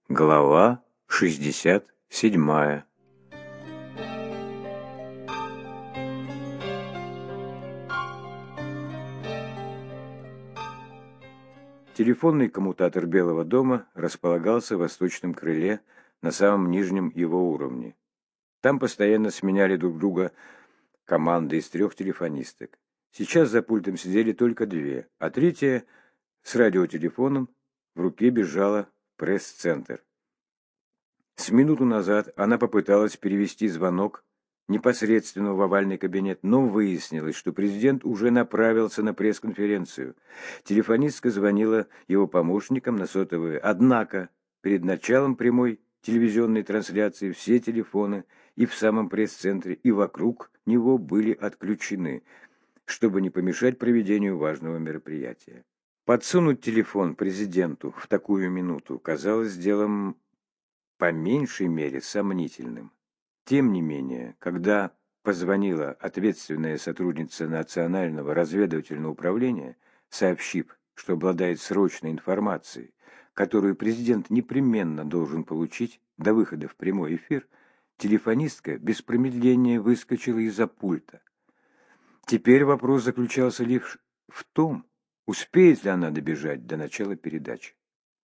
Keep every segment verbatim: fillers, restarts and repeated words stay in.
Глава шестьдесят седьмая. Телефонный коммутатор Белого дома располагался в восточном крыле на самом нижнем его уровне. Там постоянно сменяли друг друга команды из трех телефонисток. Сейчас за пультом сидели только две, а третья с радиотелефоном в руке бежала в пресс-центр. С минуту назад она попыталась перевести звонок непосредственно в овальный кабинет, но выяснилось, что президент уже направился на пресс-конференцию. Телефонистка звонила его помощникам на сотовые, однако перед началом прямой телевизионной трансляции все телефоны и в самом пресс-центре, и вокруг него были отключены, чтобы не помешать проведению важного мероприятия. Подсунуть телефон президенту в такую минуту казалось делом по меньшей мере сомнительным. Тем не менее, когда позвонила ответственная сотрудница Национального разведывательного управления, сообщив, что обладает срочной информацией, которую президент непременно должен получить до выхода в прямой эфир, телефонистка без промедления выскочила из-за пульта. Теперь вопрос заключался лишь в том, успеет ли она добежать до начала передачи.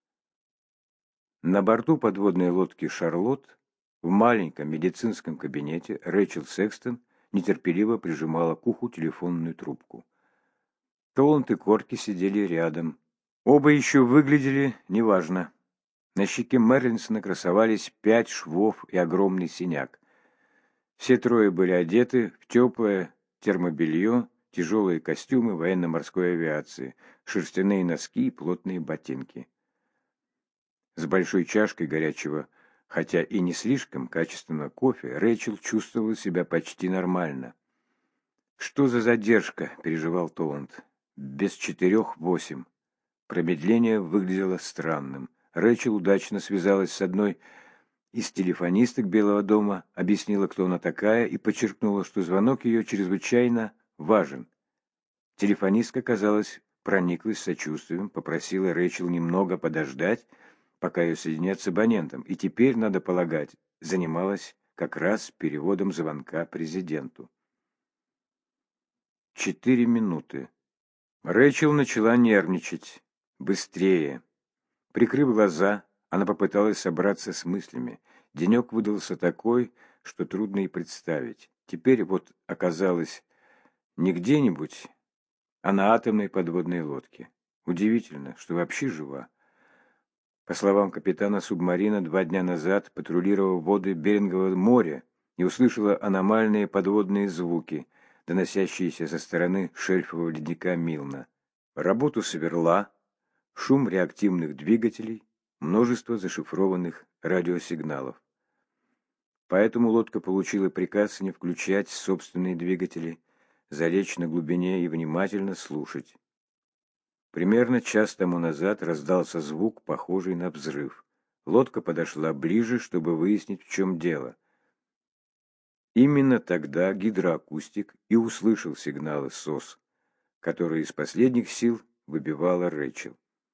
На борту подводной лодки «Шарлотт» в маленьком медицинском кабинете Рэйчел Секстон нетерпеливо прижимала к уху телефонную трубку. Толланд и Корки сидели рядом. Оба еще выглядели неважно. На щеке Мерлинсона красовались пять швов и огромный синяк. Все трое были одеты в теплое термобелье, тяжелые костюмы военно-морской авиации, шерстяные носки и плотные ботинки. С большой чашкой горячего, хотя и не слишком качественного кофе, Рэйчел чувствовала себя почти нормально. «Что за задержка?» – переживал Толланд. «Без четырех восемь». Промедление выглядело странным. Рэйчел удачно связалась с одной из телефонисток Белого дома, объяснила, кто она такая, и подчеркнула, что звонок ее чрезвычайно важен. Телефонистка, казалось, прониклась сочувствием, попросила Рэйчел немного подождать, пока ее соединят с абонентом, и теперь, надо полагать, занималась как раз переводом звонка президенту. Четыре минуты. Рэйчел начала нервничать. Быстрее. Прикрыв глаза, она попыталась собраться с мыслями. Денек выдался такой, что трудно и представить. Теперь вот оказалась не где-нибудь, а на атомной подводной лодке. Удивительно, что вообще жива. По словам капитана субмарина, два дня назад патрулировала воды Берингового моря и услышала аномальные подводные звуки, доносящиеся со стороны шельфового ледника Милна. Работу сверла, шум реактивных двигателей, множество зашифрованных радиосигналов. Поэтому лодка получила приказ не включать собственные двигатели, залечь на глубине и внимательно слушать. Примерно час тому назад раздался звук, похожий на взрыв. Лодка подошла ближе, чтобы выяснить, в чем дело. Именно тогда гидроакустик и услышал сигналы СОС, которые из последних сил выбивала Рэйчел.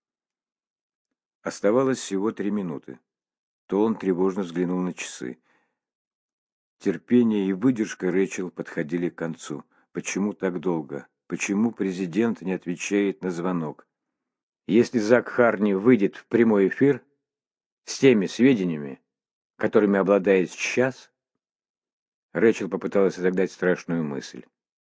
Оставалось всего три минуты. Толланд тревожно взглянул на часы. Терпение и выдержка Рэйчел подходили к концу. Почему так долго? Почему президент не отвечает на звонок? Если Зак Харни выйдет в прямой эфир с теми сведениями, которыми обладает сейчас, Рэйчел попыталась отогнать страшную мысль.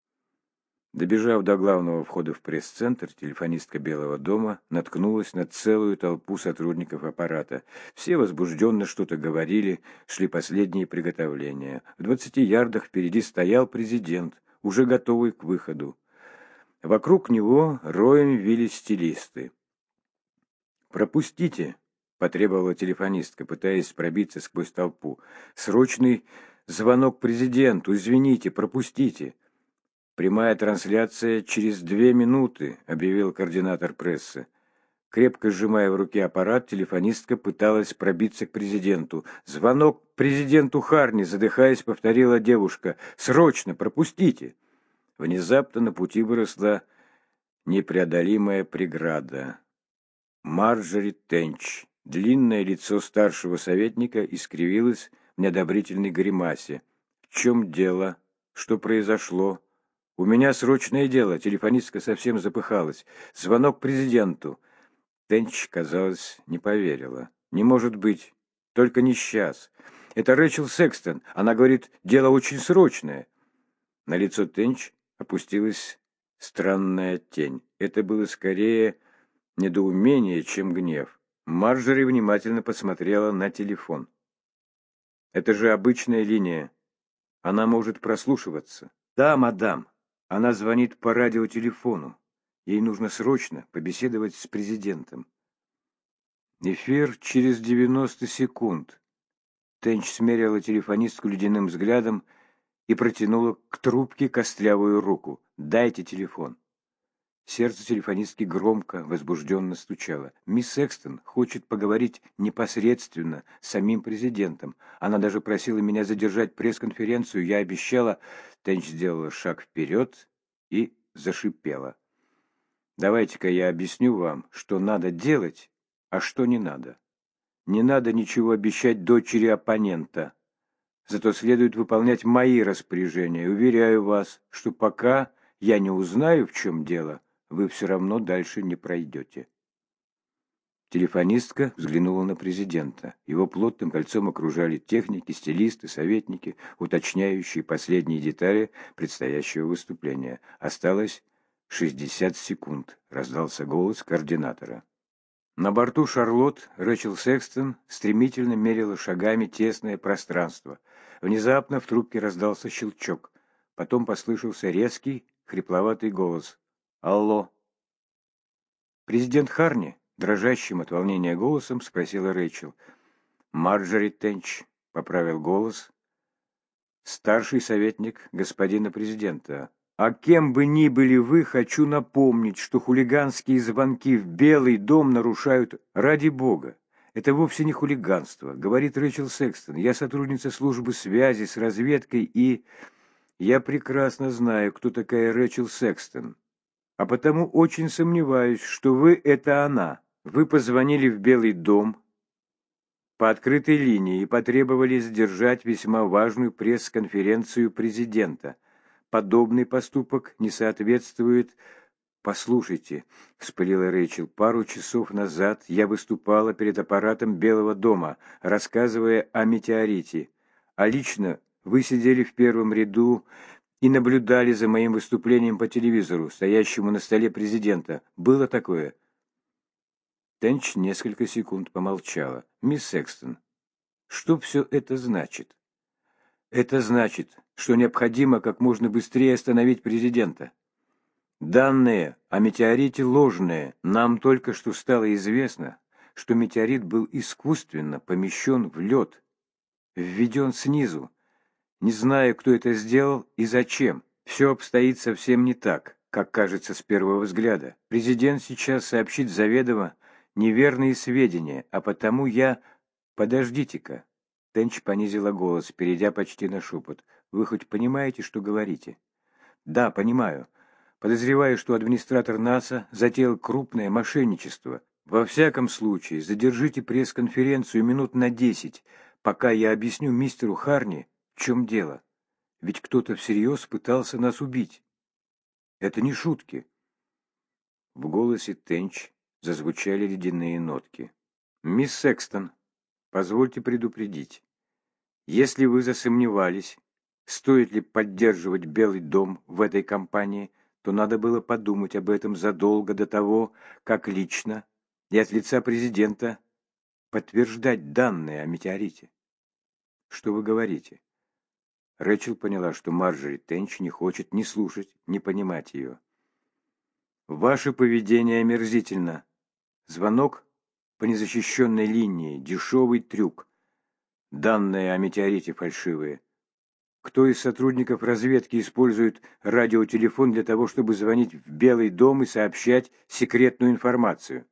Добежав до главного входа в пресс-центр, телефонистка Белого дома наткнулась на целую толпу сотрудников аппарата. Все возбужденно что-то говорили, шли последние приготовления. В двадцати ярдах впереди стоял президент, уже готовый к выходу. Вокруг него роем вились стилисты. «Пропустите!» — потребовала телефонистка, пытаясь пробиться сквозь толпу. «Срочный звонок президенту! Извините, пропустите!» «Прямая трансляция через две минуты», — объявил координатор прессы. Крепко сжимая в руке аппарат, телефонистка пыталась пробиться к президенту. «Звонок президенту Харни», — задыхаясь, повторила девушка. «Срочно, пропустите!» Внезапно на пути выросла непреодолимая преграда. Марджори Тенч, Длинное лицо старшего советника искривилось в неодобрительной гримасе. «В чем дело? Что произошло?» «У меня срочное дело», — телефонистка совсем запыхалась. «Звонок президенту». Тенч, казалось, не поверила. «Не может быть. Только не сейчас. Это Рэчел Секстон. Она говорит, дело очень срочное». На лицо Тенч опустилась странная тень. Это было скорее недоумение, чем гнев. Марджори внимательно посмотрела на телефон. «Это же обычная линия. Она может прослушиваться». «Да, мадам. Она звонит по радиотелефону. Ей нужно срочно побеседовать с президентом». «Эфир через девяносто секунд». Тенч смерила телефонистку ледяным взглядом и протянула к трубке костлявую руку. «Дайте телефон». Сердце телефонистки громко, возбужденно стучало. «Мисс Секстон хочет поговорить непосредственно с самим президентом. Она даже просила меня задержать пресс-конференцию. Я обещала...» Тенч сделала шаг вперед и зашипела. «Давайте-ка я объясню вам, что надо делать, а что не надо. Не надо ничего обещать дочери оппонента. Зато следует выполнять мои распоряжения. Уверяю вас, что пока я не узнаю, в чем дело, вы все равно дальше не пройдете». Телефонистка взглянула на президента. Его плотным кольцом окружали техники, стилисты, советники, уточняющие последние детали предстоящего выступления. Осталось шестьдесят секунд, раздался голос координатора. На борту «Шарлотт» Рэчел Секстон стремительно мерила шагами тесное пространство. Внезапно в трубке раздался щелчок. Потом послышался резкий, хрипловатый голос. «Алло!» «Президент Харни?» — дрожащим от волнения голосом спросила Рэйчел. «Марджори Тенч», — поправил голос. «Старший советник господина президента. А кем бы ни были вы, хочу напомнить, что хулиганские звонки в Белый дом нарушают ради бога. Это вовсе не хулиганство», — говорит Рэйчел Секстон. «Я сотрудница службы связи с разведкой, и я прекрасно знаю, кто такая Рэйчел Секстон. А потому очень сомневаюсь, что вы — это она. Вы позвонили в Белый дом по открытой линии и потребовали задержать весьма важную пресс-конференцию президента. Подобный поступок не соответствует...» «Послушайте», — вспылила Рэйчел, — «пару часов назад я выступала перед аппаратом Белого дома, рассказывая о метеорите. А лично вы сидели в первом ряду и наблюдали за моим выступлением по телевизору, стоящему на столе президента. Было такое?» Тенч несколько секунд помолчала. «Мисс Секстон, что все это значит?» «Это значит, что необходимо как можно быстрее остановить президента. Данные о метеорите ложные. Нам только что стало известно, что метеорит был искусственно помещен в лед, введен снизу. Не знаю, кто это сделал и зачем. Все обстоит совсем не так, как кажется с первого взгляда. Президент сейчас сообщит заведомо неверные сведения, а потому я... Подождите-ка». Тенч понизила голос, перейдя почти на шепот. «Вы хоть понимаете, что говорите?» «Да, понимаю. Подозреваю, что администратор НАСА затеял крупное мошенничество. Во всяком случае, задержите пресс-конференцию минут на десять, пока я объясню мистеру Харни, в чем дело. Ведь кто-то всерьез пытался нас убить. Это не шутки». В голосе Тенч зазвучали ледяные нотки. «Мисс Секстон, позвольте предупредить. Если вы засомневались, стоит ли поддерживать Белый дом в этой кампании, то надо было подумать об этом задолго до того, как лично и от лица президента подтверждать данные о метеорите». «Что вы говорите?» Рэчел поняла, что Марджори Тенч не хочет ни слушать, ни понимать ее. «Ваше поведение омерзительно. Звонок по незащищенной линии, дешевый трюк. Данные о метеорите фальшивые. Кто из сотрудников разведки использует радиотелефон для того, чтобы звонить в Белый дом и сообщать секретную информацию?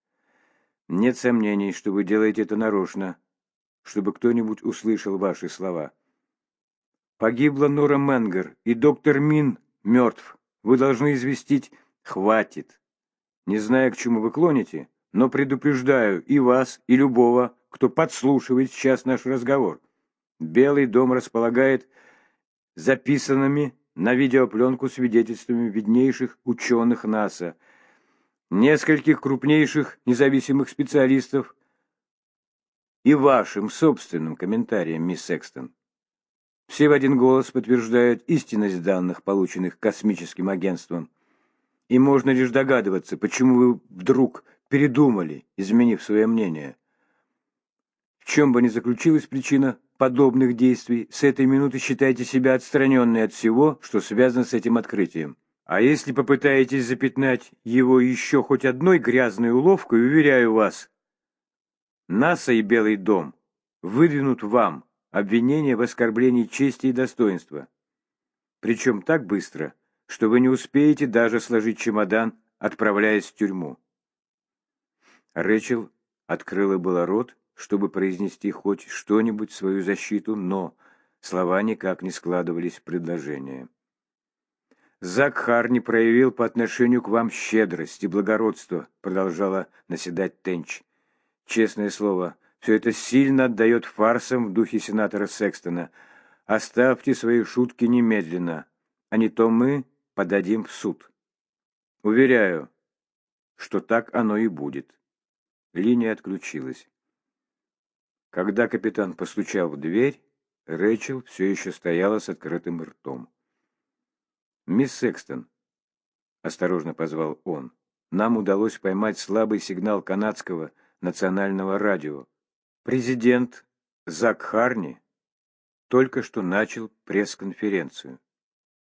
Нет сомнений, что вы делаете это нарочно, чтобы кто-нибудь услышал ваши слова. Погибла Нора Менгер, и доктор Мин мертв. Вы должны известить... Хватит. Не знаю, к чему вы клоните, но предупреждаю и вас, и любого, кто подслушивает сейчас наш разговор. Белый дом располагает записанными на видеопленку свидетельствами виднейших ученых НАСА, нескольких крупнейших независимых специалистов и вашим собственным комментарием, мисс Секстон. Все в один голос подтверждают истинность данных, полученных космическим агентством. И можно лишь догадываться, почему вы вдруг передумали, изменив свое мнение. В чем бы ни заключилась причина подобных действий, с этой минуты считайте себя отстраненной от всего, что связано с этим открытием. А если попытаетесь запятнать его еще хоть одной грязной уловкой, уверяю вас, НАСА и Белый дом выдвинут вам обвинение в оскорблении чести и достоинства. Причем так быстро, что вы не успеете даже сложить чемодан, отправляясь в тюрьму. Рэчел открыла было рот, чтобы произнести хоть что-нибудь в свою защиту, но слова никак не складывались в предложение. «Зак Харни проявил по отношению к вам щедрость и благородство», продолжала наседать Тенч. «Честное слово, все это сильно отдает фарсам в духе сенатора Секстона. Оставьте свои шутки немедленно, а не то мы подадим в суд. Уверяю, что так оно и будет». Линия отключилась. Когда капитан постучал в дверь, Рэчел все еще стояла с открытым ртом. «Мисс Секстон», — осторожно позвал он, — «нам удалось поймать слабый сигнал канадского национального радио. Президент Зак Харни только что начал пресс-конференцию».